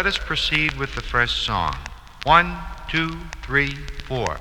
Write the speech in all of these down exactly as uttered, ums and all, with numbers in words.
let us proceed with the first song. One, two, three, four.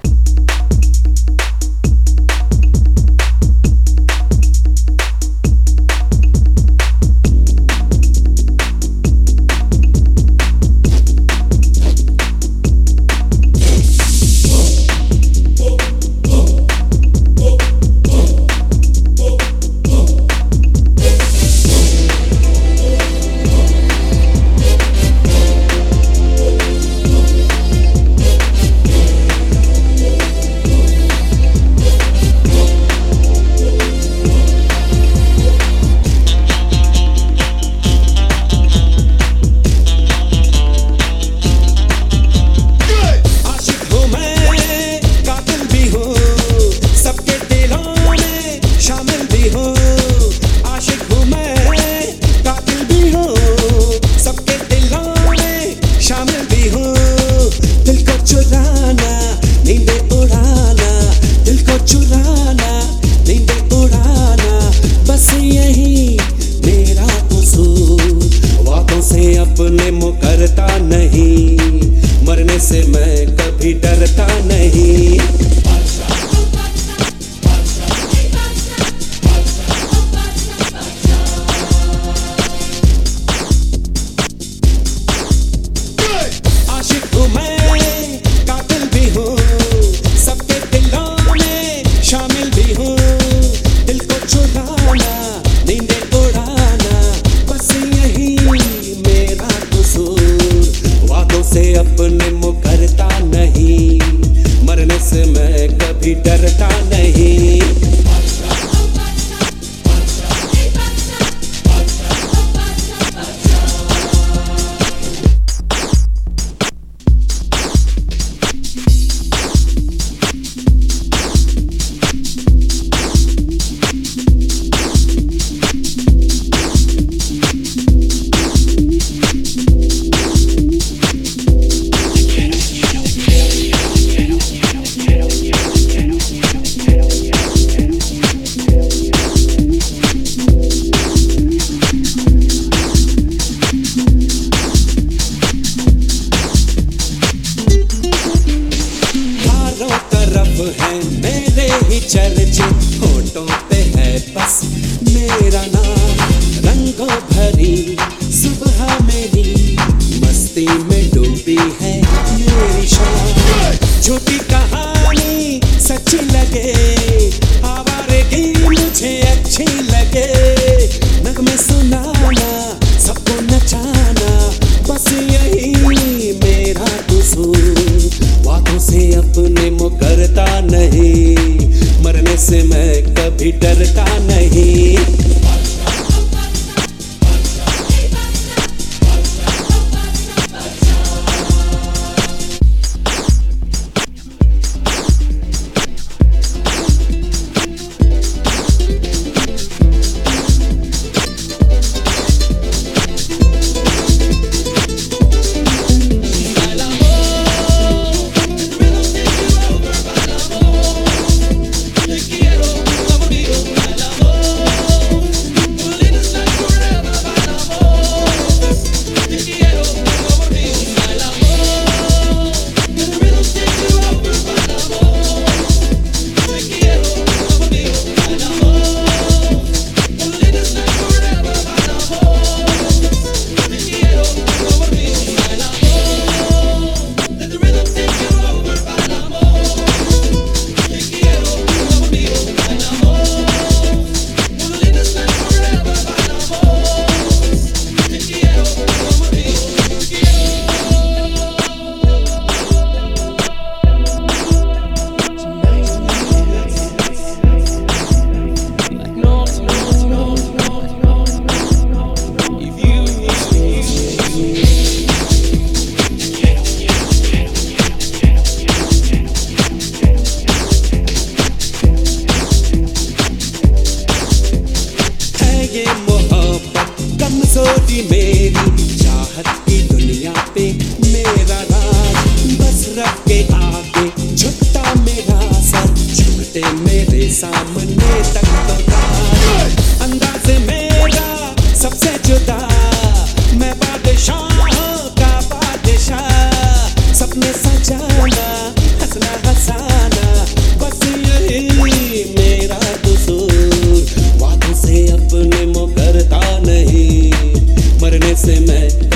अपने मुकरता नहीं, मरने से मैं कभी डरता नहीं। आशिक हूँ मैं, कातिल भी हूँ, सबके दिलों में शामिल भी हूँ। दिल को चुराना, नींदें उड़ाना, बस यही मेरा कसूर। वादों से अपने मुकरता नहीं, मरने से मैं कभी डरता नहीं। है मेरे ही चर्चे, होठों पे है बस मेरा नाम। रंगों भरी सुबह मेरी, मस्ती में डूबी है मेरी शाम। झूठी कहानी सच्ची लगे, आवारगी मुझे अच्छी लगे। नगमे सुनाना, सबको नचाना, बस यही मेरा कसूर। वादों से अपने मुकरता नहीं, मरने से मैं कभी डरता नहीं। मैं